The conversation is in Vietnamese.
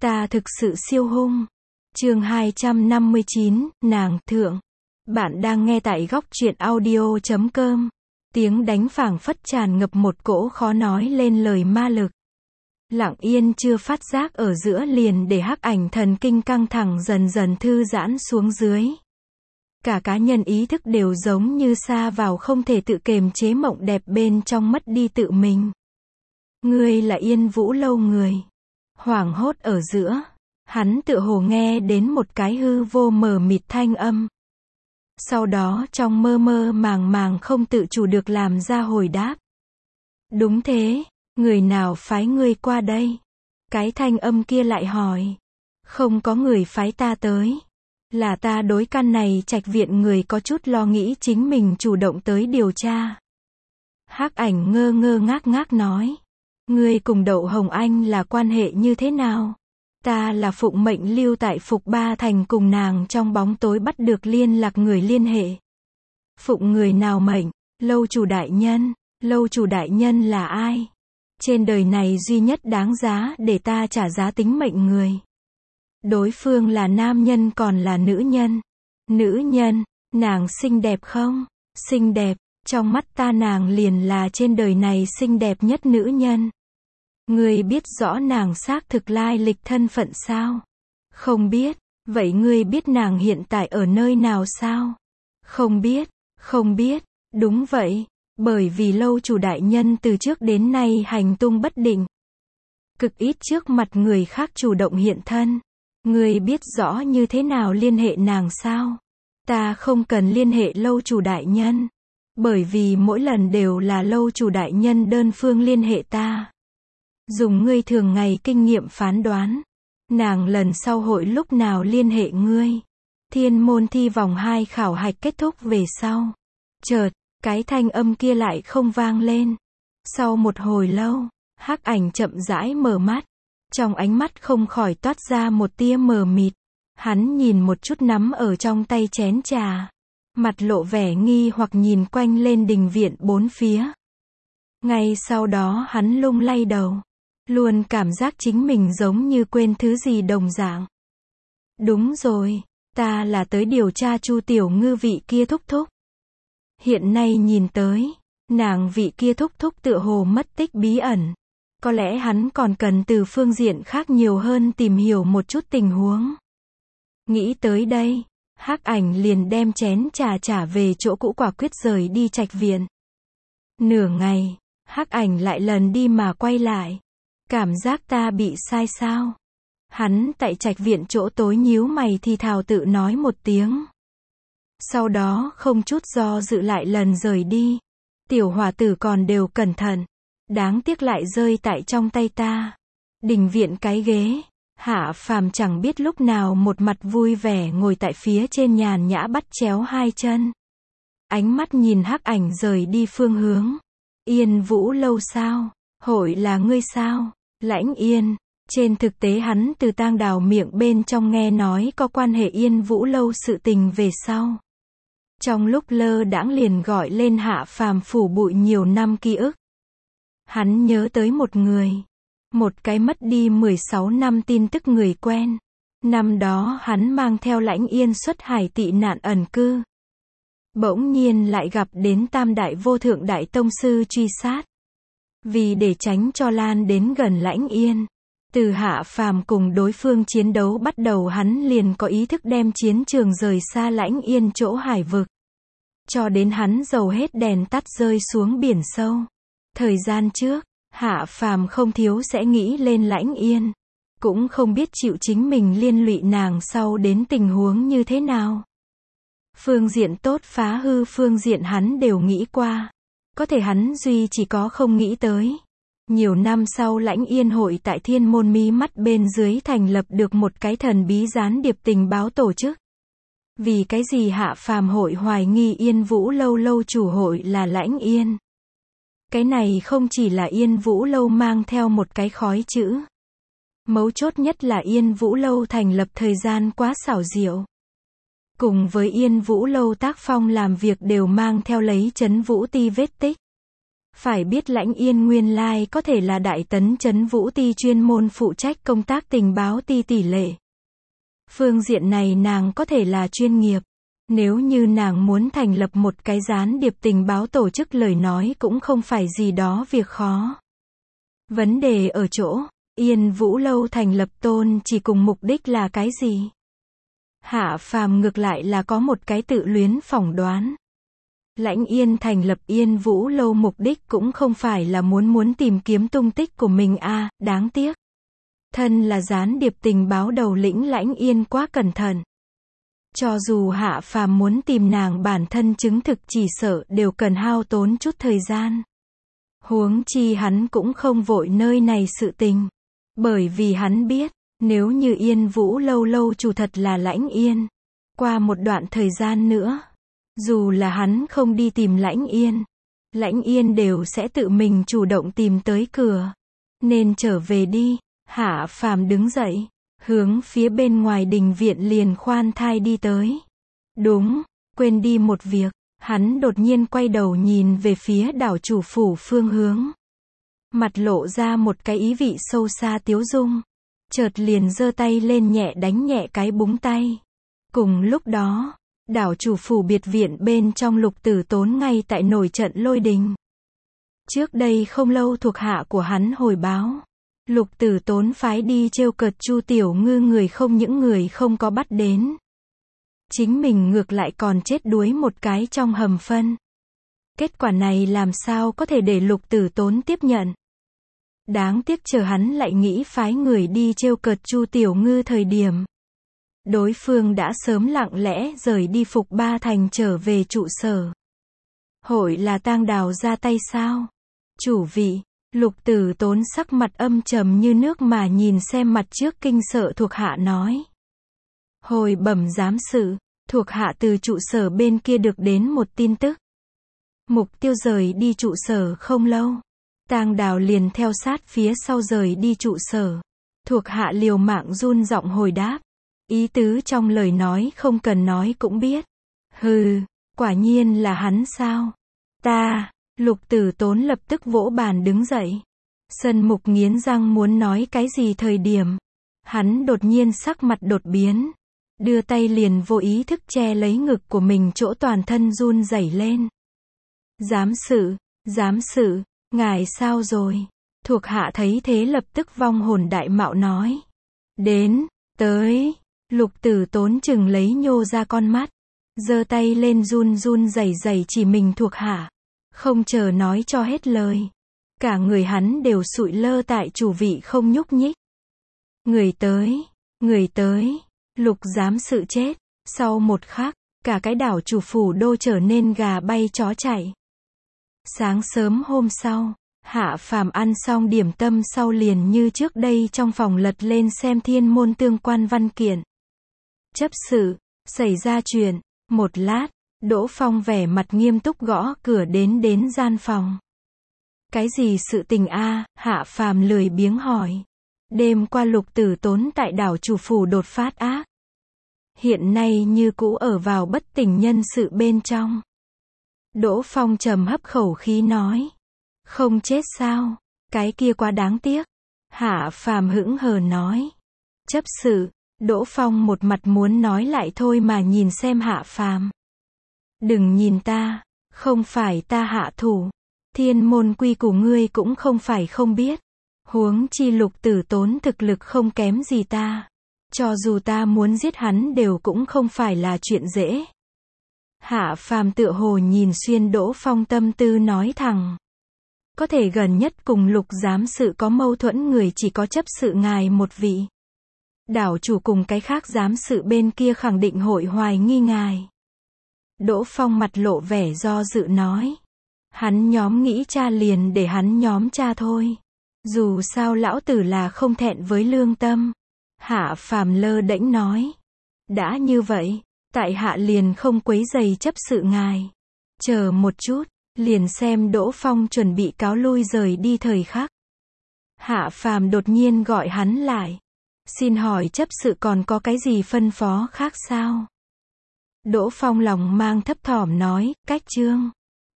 Ta thực sự siêu hung. Chương 259, nàng thượng. Bạn đang nghe tại góc truyện audio.com. Tiếng đánh phảng phất tràn ngập một cỗ khó nói lên lời ma lực. Lặng yên chưa phát giác ở giữa liền để hắc ảnh thần kinh căng thẳng dần dần thư giãn xuống dưới. Cả cá nhân ý thức đều giống như sa vào không thể tự kiềm chế mộng đẹp bên trong mất đi tự mình. Ngươi là Yên Vũ Lâu người. Hoảng hốt ở giữa, hắn tựa hồ nghe đến một cái hư vô mờ mịt thanh âm. Sau đó trong mơ mơ màng màng không tự chủ được làm ra hồi đáp. Đúng thế, người nào phái ngươi qua đây? Cái thanh âm kia lại hỏi. Không có người phái ta tới. Là ta đối căn này trạch viện người có chút lo nghĩ chính mình chủ động tới điều tra. Hắc ảnh ngơ ngơ ngác ngác nói. Ngươi cùng Đậu Hồng Anh là quan hệ như thế nào? Ta là phụng mệnh lưu tại Phục Ba Thành cùng nàng trong bóng tối bắt được liên lạc người liên hệ. Phụng người nào mệnh? Lâu chủ đại nhân. Lâu chủ đại nhân là ai? Trên đời này duy nhất đáng giá để ta trả giá tính mệnh người. Đối phương là nam nhân còn là nữ nhân. Nữ nhân, nàng xinh đẹp không? Xinh đẹp, trong mắt ta nàng liền là trên đời này xinh đẹp nhất nữ nhân. Ngươi biết rõ nàng xác thực lai lịch thân phận sao? Không biết, vậy ngươi biết nàng hiện tại ở nơi nào sao? Không biết, không biết, đúng vậy, bởi vì lâu chủ đại nhân từ trước đến nay hành tung bất định. Cực ít trước mặt người khác chủ động hiện thân. Ngươi biết rõ như thế nào liên hệ nàng sao? Ta không cần liên hệ lâu chủ đại nhân. Bởi vì mỗi lần đều là lâu chủ đại nhân đơn phương liên hệ ta. Dùng ngươi thường ngày kinh nghiệm phán đoán. Nàng lần sau hội lúc nào liên hệ ngươi. Thiên môn thi vòng 2 khảo hạch kết thúc về sau. Chợt, cái thanh âm kia lại không vang lên. Sau một hồi lâu, hắc ảnh chậm rãi mở mắt. Trong ánh mắt không khỏi toát ra một tia mờ mịt. Hắn nhìn một chút nắm ở trong tay chén trà. Mặt lộ vẻ nghi hoặc nhìn quanh lên đình viện bốn phía. Ngay sau đó hắn lung lay đầu. Luôn cảm giác chính mình giống như quên thứ gì đồng dạng. Đúng rồi, ta là tới điều tra Chu Tiểu Ngư vị kia thúc thúc. Hiện nay nhìn tới, nàng vị kia thúc thúc tựa hồ mất tích bí ẩn. Có lẽ hắn còn cần từ phương diện khác nhiều hơn tìm hiểu một chút tình huống. Nghĩ tới đây, hắc ảnh liền đem chén trà trả về chỗ cũ quả quyết rời đi trạch viện. Nửa ngày, hắc ảnh lại lần đi mà quay lại. Cảm giác ta bị sai sao? Hắn tại trạch viện chỗ tối nhíu mày thì thào tự nói một tiếng. Sau đó không chút do dự lại lần rời đi. Tiểu hòa tử còn đều cẩn thận. Đáng tiếc lại rơi tại trong tay ta. Đình viện cái ghế. Hạ Phàm chẳng biết lúc nào một mặt vui vẻ ngồi tại phía trên nhàn nhã bắt chéo hai chân. Ánh mắt nhìn hắc ảnh rời đi phương hướng. Yên Vũ Lâu sao? Hội là ngươi sao? Lãnh Yên. Trên thực tế hắn từ Tang Đào miệng bên trong nghe nói có quan hệ Yên Vũ Lâu sự tình về sau. Trong lúc lơ đãng liền gọi lên Hạ Phàm phủ bụi nhiều năm ký ức. Hắn nhớ tới một người. Một cái mất đi 16 năm tin tức người quen. Năm đó hắn mang theo Lãnh Yên xuất hải tị nạn ẩn cư. Bỗng nhiên lại gặp đến Tam Đại Vô Thượng Đại Tông Sư truy sát. Vì để tránh cho lan đến gần Lãnh Yên. Từ Hạ Phàm cùng đối phương chiến đấu bắt đầu hắn liền có ý thức đem chiến trường rời xa Lãnh Yên chỗ hải vực. Cho đến hắn dầu hết đèn tắt rơi xuống biển sâu. Thời gian trước, Hạ Phàm không thiếu sẽ nghĩ lên Lãnh Yên. Cũng không biết chịu chính mình liên lụy nàng sau đến tình huống như thế nào. Phương diện tốt phá hư phương diện hắn đều nghĩ qua. Có thể hắn duy chỉ có không nghĩ tới. Nhiều năm sau Lãnh Yên hội tại thiên môn mí mắt bên dưới thành lập được một cái thần bí gián điệp tình báo tổ chức. Vì cái gì Hạ Phàm hội hoài nghi Yên Vũ Lâu lâu chủ hội là Lãnh Yên. Cái này không chỉ là Yên Vũ Lâu mang theo một cái khói chữ. Mấu chốt nhất là Yên Vũ Lâu thành lập thời gian quá xảo diệu. Cùng với Yên Vũ Lâu tác phong làm việc đều mang theo lấy Trấn Vũ Ti vết tích. Phải biết Lãnh Yên nguyên lai có thể là Đại Tấn Trấn Vũ Ti chuyên môn phụ trách công tác tình báo ti tỷ lệ. Phương diện này nàng có thể là chuyên nghiệp. Nếu như nàng muốn thành lập một cái gián điệp tình báo tổ chức lời nói cũng không phải gì đó việc khó. Vấn đề ở chỗ, Yên Vũ Lâu thành lập tôn chỉ cùng mục đích là cái gì? Hạ Phàm ngược lại là có một cái tự luyến phỏng đoán. Lãnh Yên thành lập Yên Vũ Lâu mục đích cũng không phải là muốn tìm kiếm tung tích của mình đáng tiếc. Thân là gián điệp tình báo đầu lĩnh Lãnh Yên quá cẩn thận. Cho dù Hạ Phàm muốn tìm nàng bản thân chứng thực chỉ sợ đều cần hao tốn chút thời gian. Huống chi hắn cũng không vội nơi này sự tình. Bởi vì hắn biết, nếu như Yên Vũ Lâu chủ thật là Lãnh Yên. Qua một đoạn thời gian nữa, dù là hắn không đi tìm Lãnh Yên đều sẽ tự mình chủ động tìm tới cửa. Nên trở về đi. Hạ Phàm đứng dậy, hướng phía bên ngoài đình viện liền khoan thai đi tới. Đúng, quên đi một việc, hắn đột nhiên quay đầu nhìn về phía đảo chủ phủ phương hướng. Mặt lộ ra một cái ý vị sâu xa tiếu dung. Chợt liền giơ tay lên nhẹ đánh nhẹ cái búng tay. Cùng lúc đó, đảo chủ phủ biệt viện bên trong Lục Tử Tốn ngay tại nổi trận lôi đình. Trước đây không lâu thuộc hạ của hắn hồi báo. Lục Tử Tốn phái đi trêu cợt Chu Tiểu Ngư người không những người không có bắt đến. Chính mình ngược lại còn chết đuối một cái trong hầm phân. Kết quả này làm sao có thể để Lục Tử Tốn tiếp nhận. Đáng tiếc chờ hắn lại nghĩ phái người đi trêu cợt Chu Tiểu Ngư thời điểm. Đối phương đã sớm lặng lẽ rời đi Phục Ba Thành trở về trụ sở. Hội là Tang Đào ra tay sao? Chủ vị, Lục Tử Tốn sắc mặt âm trầm như nước mà nhìn xem mặt trước kinh sợ thuộc hạ nói. Hồi bẩm giám sự, thuộc hạ từ trụ sở bên kia được đến một tin tức. Mục tiêu rời đi trụ sở không lâu. Tang Đào liền theo sát phía sau rời đi trụ sở. Thuộc hạ liều mạng run giọng hồi đáp. Ý tứ trong lời nói không cần nói cũng biết. Hừ, quả nhiên là hắn sao? Lục Tử Tốn lập tức vỗ bàn đứng dậy. Sân Mục nghiến răng muốn nói cái gì thời điểm. Hắn đột nhiên sắc mặt đột biến. Đưa tay liền vô ý thức che lấy ngực của mình chỗ toàn thân run rẩy lên. Giám sự, ngài sao rồi? Thuộc hạ thấy thế lập tức vong hồn đại mạo nói. Tới. Lục Tử Tốn chừng lấy nhô ra con mắt. Giơ tay lên run rẩy chỉ mình thuộc hạ. Không chờ nói cho hết lời. Cả người hắn đều sụi lơ tại chủ vị không nhúc nhích. Người tới. Lục giám sự chết. Sau một khắc, cả cái đảo chủ phủ đô trở nên gà bay chó chạy. Sáng sớm hôm sau, Hạ Phàm ăn xong điểm tâm sau liền như trước đây trong phòng lật lên xem thiên môn tương quan văn kiện. Chấp sự, xảy ra chuyện. Một lát, Đỗ Phong vẻ mặt nghiêm túc gõ cửa đến gian phòng. Cái gì sự tình Hạ Phàm lười biếng hỏi. Đêm qua Lục Tử Tốn tại đảo chủ phủ đột phát ác. Hiện nay như cũ ở vào bất tỉnh nhân sự bên trong. Đỗ Phong trầm hấp khẩu khí nói. Không chết sao? Cái kia quá đáng tiếc. Hạ Phàm hững hờ nói. Chấp sự, Đỗ Phong một mặt muốn nói lại thôi mà nhìn xem Hạ Phàm. Đừng nhìn ta, không phải ta hạ thủ. Thiên môn quy củ ngươi cũng không phải không biết. Huống chi Lục Tử Tốn thực lực không kém gì ta. Cho dù ta muốn giết hắn đều cũng không phải là chuyện dễ. Hạ Phàm tựa hồ nhìn xuyên Đỗ Phong tâm tư nói thẳng. Có thể gần nhất cùng Lục giám sự có mâu thuẫn người chỉ có chấp sự ngài một vị. Đảo chủ cùng cái khác giám sự bên kia khẳng định hội hoài nghi ngài. Đỗ Phong mặt lộ vẻ do dự nói. Hắn nhóm nghĩ cha liền để hắn nhóm cha thôi. Dù sao lão tử là không thẹn với lương tâm. Hạ Phàm lơ đễnh nói. Đã như vậy, tại hạ liền không quấy rầy chấp sự ngài. Chờ một chút, liền xem Đỗ Phong chuẩn bị cáo lui rời đi thời khắc. Hạ Phàm đột nhiên gọi hắn lại. Xin hỏi chấp sự còn có cái gì phân phó khác sao? Đỗ Phong lòng mang thấp thỏm nói, cách chương.